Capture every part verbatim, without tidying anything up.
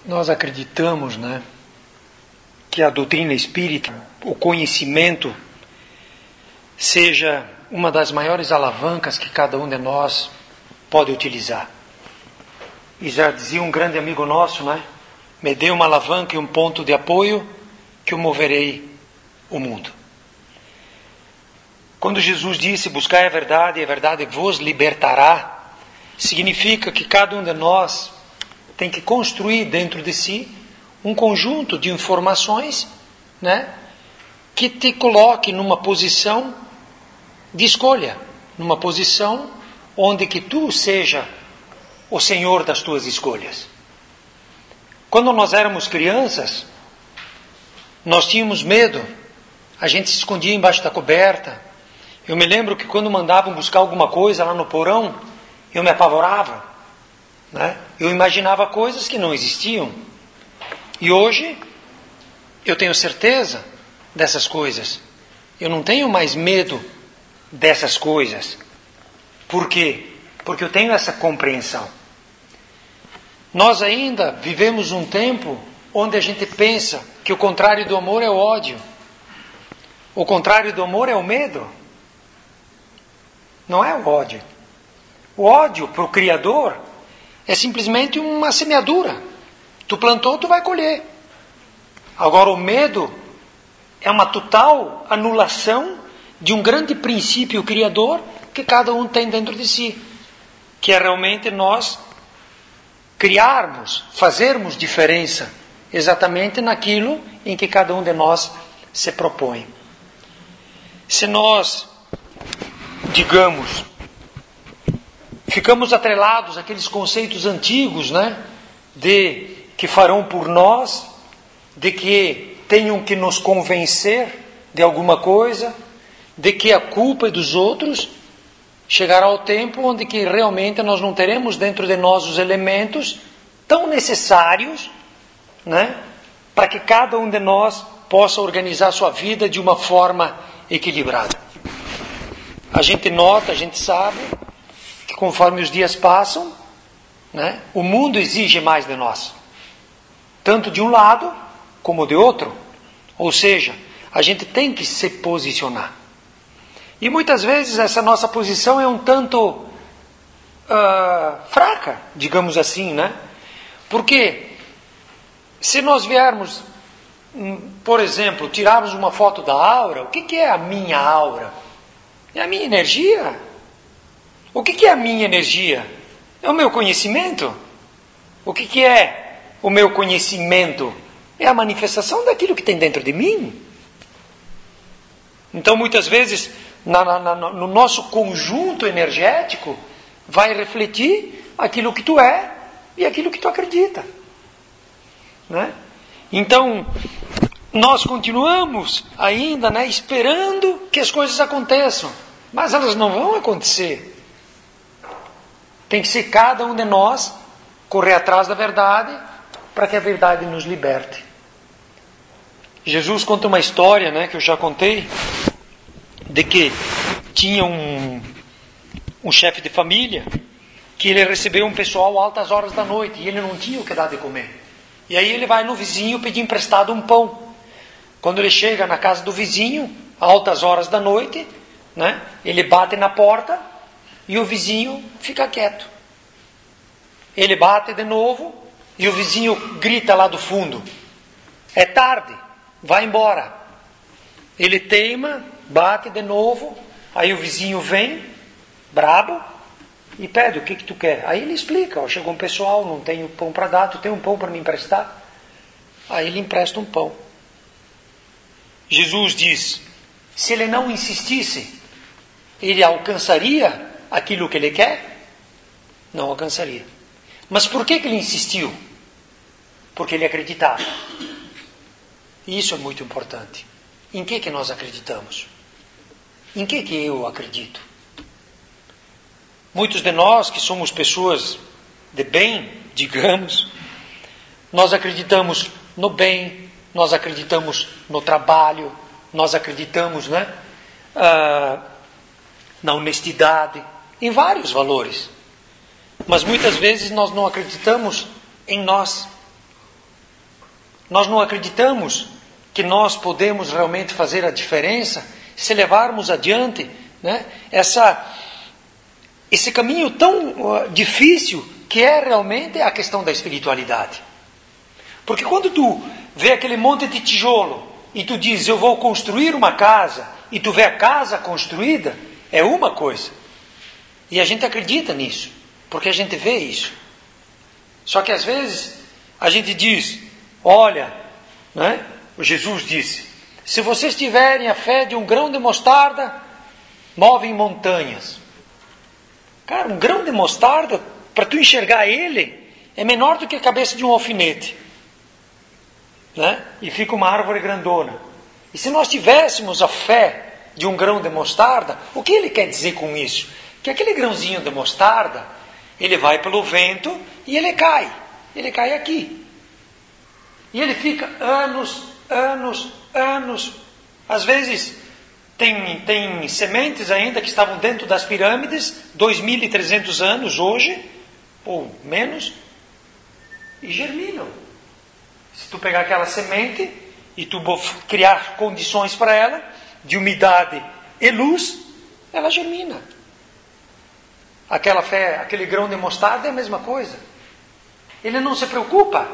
Nós acreditamos, né, que a doutrina espírita, o conhecimento, seja uma das maiores alavancas que cada um de nós pode utilizar. E já dizia um grande amigo nosso, né? Me dê uma alavanca e um ponto de apoio que eu moverei o mundo. Quando Jesus disse, buscai a verdade e a verdade vos libertará, significa que cada um de nós tem que construir dentro de si um conjunto de informações, né, que te coloque numa posição de escolha, numa posição onde que tu seja o senhor das tuas escolhas. Quando nós éramos crianças, nós tínhamos medo, a gente se escondia embaixo da coberta. Eu me lembro que quando mandavam buscar alguma coisa lá no porão, eu me apavorava, né? Eu imaginava coisas que não existiam. E hoje, eu tenho certeza dessas coisas. Eu não tenho mais medo dessas coisas. Por quê? Porque eu tenho essa compreensão. Nós ainda vivemos um tempo onde a gente pensa que o contrário do amor é o ódio. O contrário do amor é o medo. Não é o ódio. O ódio para o Criador é simplesmente uma semeadura. Tu plantou, tu vai colher. Agora o medo é uma total anulação de um grande princípio criador que cada um tem dentro de si, que é realmente nós criarmos, fazermos diferença exatamente naquilo em que cada um de nós se propõe. Se nós, digamos, ficamos atrelados àqueles conceitos antigos, né, de que farão por nós, de que tenham que nos convencer de alguma coisa, de que a culpa é dos outros, chegará o tempo onde que realmente nós não teremos dentro de nós os elementos tão necessários, né, para que cada um de nós possa organizar sua vida de uma forma equilibrada. A gente nota, a gente sabe que conforme os dias passam, né, o mundo exige mais de nós, tanto de um lado como de outro. Ou seja, a gente tem que se posicionar. E muitas vezes essa nossa posição é um tanto uh, fraca, digamos assim, né? Porque se nós viermos, por exemplo, tirarmos uma foto da aura, o que, que é a minha aura? É a minha energia. O que, que é a minha energia? É o meu conhecimento. O que, que é o meu conhecimento? É a manifestação daquilo que tem dentro de mim. Então, muitas vezes, na, na, no nosso conjunto energético, vai refletir aquilo que tu é e aquilo que tu acredita. Né? Então, nós continuamos ainda, né, esperando que as coisas aconteçam, mas elas não vão acontecer. Tem que ser cada um de nós correr atrás da verdade para que a verdade nos liberte. Jesus conta uma história, né, que eu já contei, de que tinha um, um chefe de família que ele recebeu um pessoal altas horas da noite e ele não tinha o que dar de comer. E aí ele vai no vizinho pedir emprestado um pão. Quando ele chega na casa do vizinho, altas horas da noite, né, ele bate na porta e o vizinho fica quieto. Ele bate de novo e o vizinho grita lá do fundo: é tarde, vai embora. Ele teima, bate de novo, aí o vizinho vem, brabo, e pede: o que que tu quer? Aí ele explica: ó, chegou um pessoal, não tenho pão para dar, tu tem um pão para me emprestar? Aí ele empresta um pão. Jesus diz: se ele não insistisse, ele alcançaria aquilo que ele quer? Não alcançaria. Mas por que que ele insistiu? Porque ele acreditava. E isso é muito importante. Em que que nós acreditamos? Em que que eu acredito? Muitos de nós que somos pessoas de bem, digamos, nós acreditamos no bem, nós acreditamos no trabalho, nós acreditamos, né, ah, na honestidade, em vários valores. Mas muitas vezes nós não acreditamos em nós. Nós não acreditamos que nós podemos realmente fazer a diferença se levarmos adiante, né, essa, esse caminho tão uh, difícil que é realmente a questão da espiritualidade. Porque quando tu vê aquele monte de tijolo e tu diz, eu vou construir uma casa, e tu vê a casa construída, é uma coisa. E a gente acredita nisso, porque a gente vê isso. Só que às vezes a gente diz, olha, né, o Jesus disse, se vocês tiverem a fé de um grão de mostarda, movem montanhas. Cara, um grão de mostarda, para tu enxergar ele, é menor do que a cabeça de um alfinete. Né? E fica uma árvore grandona. E se nós tivéssemos a fé de um grão de mostarda, o que ele quer dizer com isso? Que aquele grãozinho de mostarda, ele vai pelo vento e ele cai. Ele cai aqui. E ele fica anos, anos, anos. Às vezes tem, tem sementes ainda que estavam dentro das pirâmides, dois mil e trezentos anos hoje, ou menos, e germinam. Se tu pegar aquela semente e tu criar condições para ela, de umidade e luz, ela germina. Aquela fé, aquele grão de mostarda é a mesma coisa. Ele não se preocupa.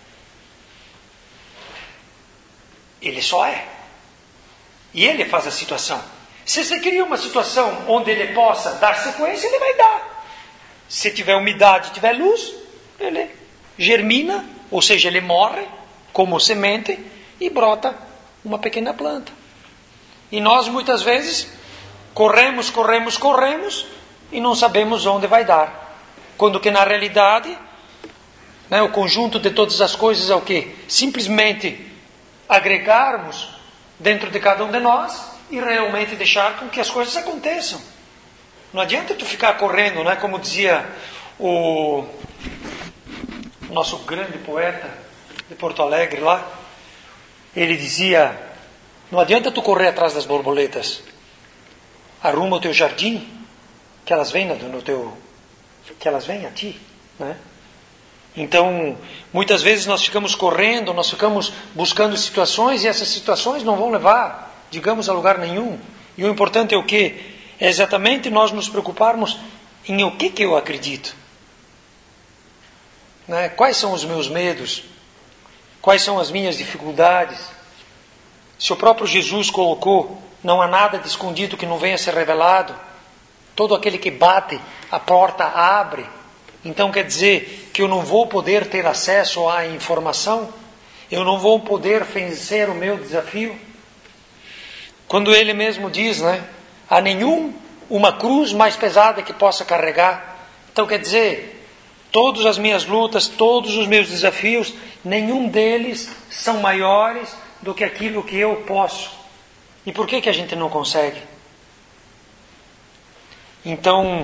Ele só é. E ele faz a situação. Se você cria uma situação onde ele possa dar sequência, ele vai dar. Se tiver umidade, tiver luz, ele germina, ou seja, ele morre como semente e brota uma pequena planta. E nós muitas vezes corremos, corremos, corremos e não sabemos onde vai dar. Quando que na realidade, né, o conjunto de todas as coisas é o quê? Simplesmente agregarmos dentro de cada um de nós e realmente deixar com que as coisas aconteçam. Não adianta tu ficar correndo, né? Como dizia o nosso grande poeta de Porto Alegre lá, ele dizia, não adianta tu correr atrás das borboletas, arruma o teu jardim, que elas venham no teu, que elas venham a ti, né? Então, muitas vezes nós ficamos correndo, nós ficamos buscando situações e essas situações não vão levar, digamos, a lugar nenhum. E o importante é o quê? É exatamente nós nos preocuparmos em o que que eu acredito. Né? Quais são os meus medos? Quais são as minhas dificuldades? Se o próprio Jesus colocou, não há nada de escondido que não venha a ser revelado. Todo aquele que bate, a porta abre. Então quer dizer que eu não vou poder ter acesso à informação? Eu não vou poder vencer o meu desafio? Quando ele mesmo diz, né? Há nenhum, uma cruz mais pesada que possa carregar. Então quer dizer, todas as minhas lutas, todos os meus desafios, nenhum deles são maiores do que aquilo que eu posso. E por que que a gente não consegue? Então,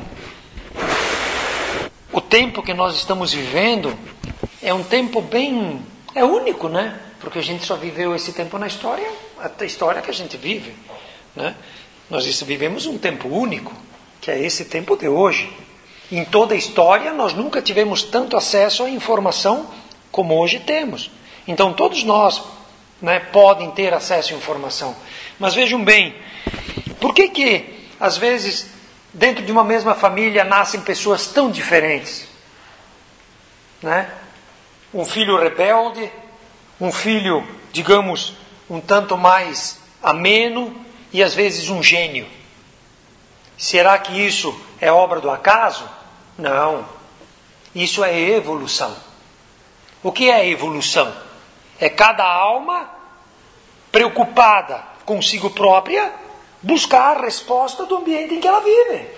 o tempo que nós estamos vivendo é um tempo bem... é único, né? Porque a gente só viveu esse tempo na história, a história que a gente vive, né? Nós vivemos um tempo único, que é esse tempo de hoje. Em toda a história, nós nunca tivemos tanto acesso à informação como hoje temos. Então, todos nós, né, podem ter acesso à informação. Mas vejam bem, por que que, às vezes, dentro de uma mesma família, nascem pessoas tão diferentes? Né? Um filho rebelde, um filho, digamos, um tanto mais ameno, e às vezes um gênio. Será que isso é obra do acaso? Não. Isso é evolução. O que é evolução? É cada alma preocupada consigo própria buscar a resposta do ambiente em que ela vive.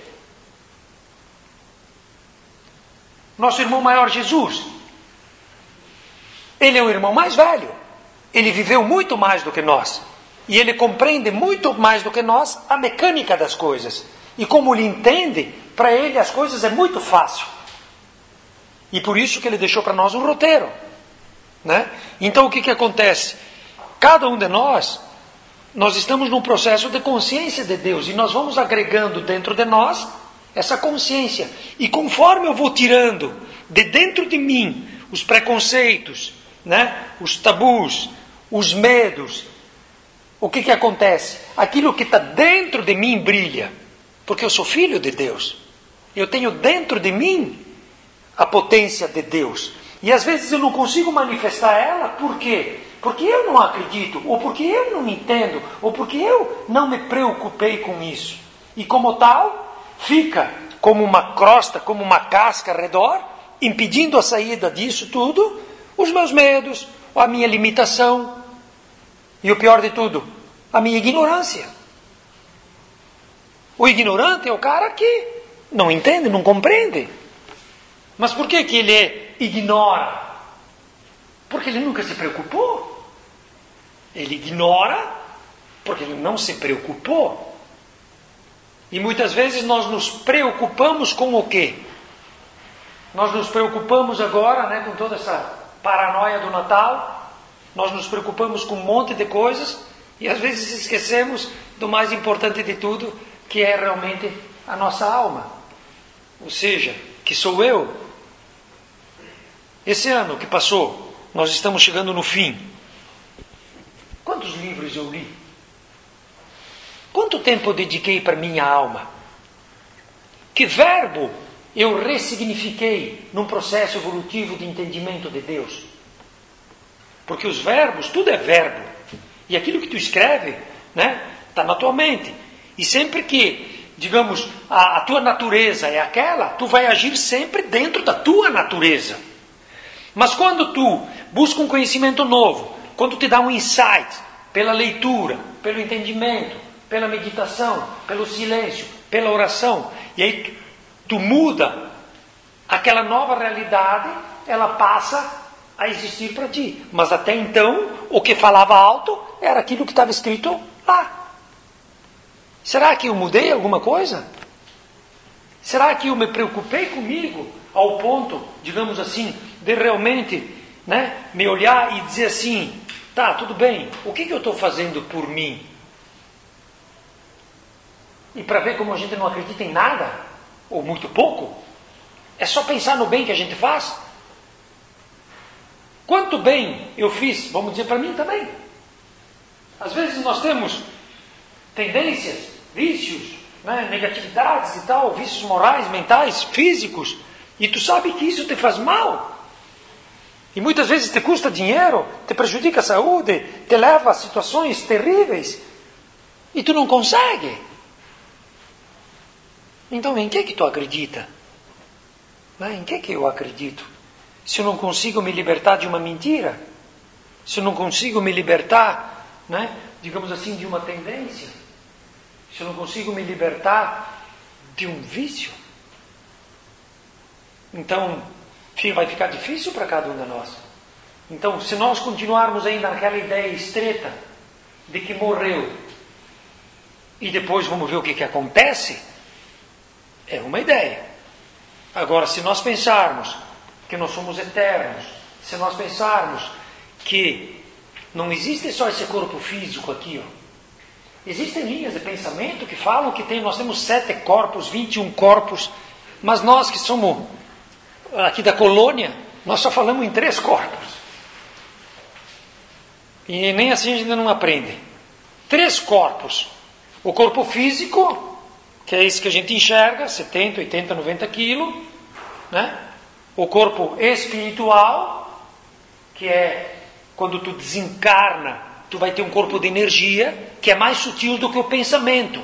Nosso irmão maior Jesus, ele é o irmão mais velho. Ele viveu muito mais do que nós. E ele compreende muito mais do que nós a mecânica das coisas. E como ele entende, para ele as coisas é muito fácil. E por isso que ele deixou para nós um roteiro. Né? Então o que que acontece? Cada um de nós, nós estamos num processo de consciência de Deus. E nós vamos agregando dentro de nós essa consciência. E conforme eu vou tirando de dentro de mim os preconceitos né? Os tabus, os medos, o que que acontece? Aquilo que está dentro de mim brilha, porque eu sou filho de Deus. Eu tenho dentro de mim a potência de Deus. E às vezes eu não consigo manifestar ela, por quê? Porque eu não acredito, ou porque eu não entendo, ou porque eu não me preocupei com isso. E como tal, fica como uma crosta, como uma casca ao redor, impedindo a saída disso tudo, os meus medos, a minha limitação, e o pior de tudo, a minha ignorância. O ignorante é o cara que não entende, não compreende. Mas por que que ele ignora? Porque ele nunca se preocupou. Ele ignora porque ele não se preocupou. E muitas vezes nós nos preocupamos com o quê? Nós nos preocupamos agora, né, com toda essa paranoia do Natal. Nós nos preocupamos com um monte de coisas e às vezes esquecemos do mais importante de tudo, que é realmente a nossa alma. Ou seja, que sou eu. Esse ano que passou, nós estamos chegando no fim. Quantos livros eu li? Quanto tempo eu dediquei para minha alma? Que verbo eu ressignifiquei num processo evolutivo de entendimento de Deus? Porque os verbos, tudo é verbo. E aquilo que tu escreve, né, está na tua mente. E sempre que, digamos, a, a tua natureza é aquela, tu vai agir sempre dentro da tua natureza. Mas quando tu busca um conhecimento novo, quando te dá um insight, pela leitura, pelo entendimento, pela meditação, pelo silêncio, pela oração, e aí tu, tu muda aquela nova realidade, ela passa a existir para ti. Mas até então, o que falava alto era aquilo que estava escrito lá. Será que eu mudei alguma coisa? Será que eu me preocupei comigo ao ponto, digamos assim, de realmente, né, me olhar e dizer assim, tá, tudo bem, o que, que eu estou fazendo por mim? E para ver como a gente não acredita em nada, ou muito pouco, é só pensar no bem que a gente faz. Quanto bem eu fiz, vamos dizer para mim também. Às vezes nós temos tendências, vícios, né, negatividades e tal, vícios morais, mentais, físicos, e tu sabe que isso te faz mal. E muitas vezes te custa dinheiro, te prejudica a saúde, te leva a situações terríveis, e tu não consegue. Então em que que tu acredita? Em que que eu acredito? Se eu não consigo me libertar de uma mentira, se eu não consigo me libertar, né, digamos assim, de uma tendência, se eu não consigo me libertar de um vício, então vai ficar difícil para cada um de nós. Então, se nós continuarmos ainda naquela ideia estreita de que morreu e depois vamos ver o que, que acontece, é uma ideia. Agora, se nós pensarmos que nós somos eternos, se nós pensarmos que não existe só esse corpo físico aqui, ó. Existem linhas de pensamento que falam que tem, nós temos sete corpos, vinte e um corpos, mas nós que somos aqui da colônia, nós só falamos em três corpos. E nem assim a gente não aprende. Três corpos. O corpo físico, que é esse que a gente enxerga, setenta, oitenta, noventa quilos, né? O corpo espiritual, que é quando tu desencarna, tu vai ter um corpo de energia, que é mais sutil do que o pensamento.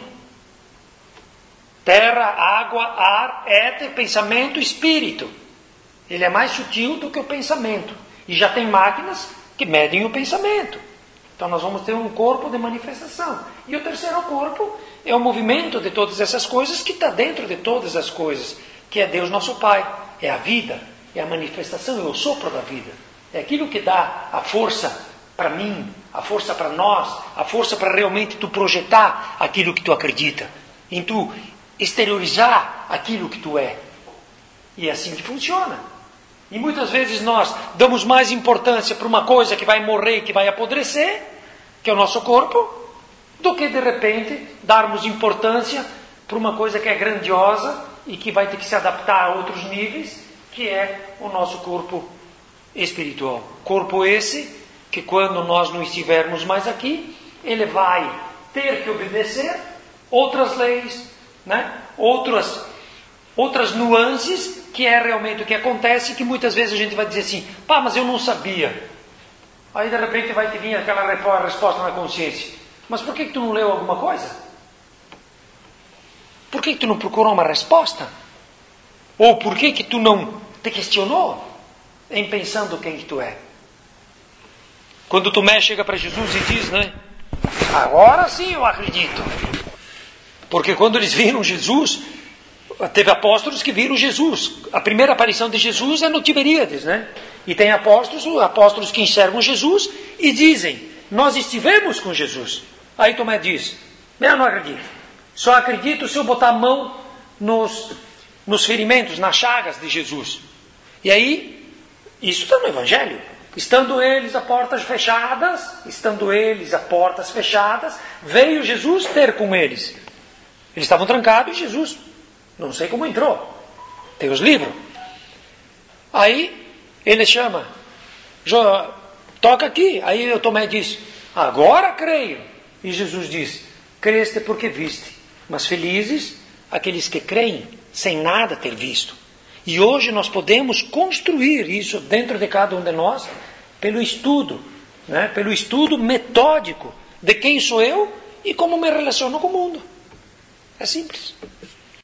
Terra, água, ar, éter, pensamento, espírito. Ele é mais sutil do que o pensamento. E já tem máquinas que medem o pensamento. Então nós vamos ter um corpo de manifestação. E o terceiro corpo é o movimento de todas essas coisas que está dentro de todas as coisas, que é Deus nosso Pai. É a vida, é a manifestação, é o sopro da vida. É aquilo que dá a força para mim, a força para nós, a força para realmente tu projetar aquilo que tu acredita, em tu exteriorizar aquilo que tu é. E é assim que funciona. E muitas vezes nós damos mais importância para uma coisa que vai morrer, que vai apodrecer, que é o nosso corpo, do que de repente darmos importância para uma coisa que é grandiosa e que vai ter que se adaptar a outros níveis, que é o nosso corpo espiritual. Corpo esse que quando nós não estivermos mais aqui, ele vai ter que obedecer outras leis, né? outras, outras nuances, que é realmente o que acontece, que muitas vezes a gente vai dizer assim, pá, mas eu não sabia. Aí de repente vai te vir aquela resposta na consciência. Mas por que, que tu não leu alguma coisa? Por que, que tu não procurou uma resposta? Ou por que, que tu não te questionou em pensando quem que tu é? Quando Tomé chega para Jesus e diz, né? Agora sim eu acredito. Porque quando eles viram Jesus, teve apóstolos que viram Jesus. A primeira aparição de Jesus é no Tiberíades, né? E tem apóstolos, apóstolos que enxergam Jesus e dizem, nós estivemos com Jesus. Aí Tomé diz, eu não acredito. Só acredito se eu botar a mão nos, nos ferimentos, nas chagas de Jesus. E aí, isso está no Evangelho. Estando eles a portas fechadas, estando eles a portas fechadas, veio Jesus ter com eles. Eles estavam trancados e Jesus, não sei como entrou. Tem os livros. Aí, ele chama, toca aqui. Aí o Tomé diz, agora creio. E Jesus diz, creste porque viste. Mas felizes aqueles que creem sem nada ter visto. E hoje nós podemos construir isso dentro de cada um de nós pelo estudo, né? Pelo estudo metódico de quem sou eu e como me relaciono com o mundo. É simples.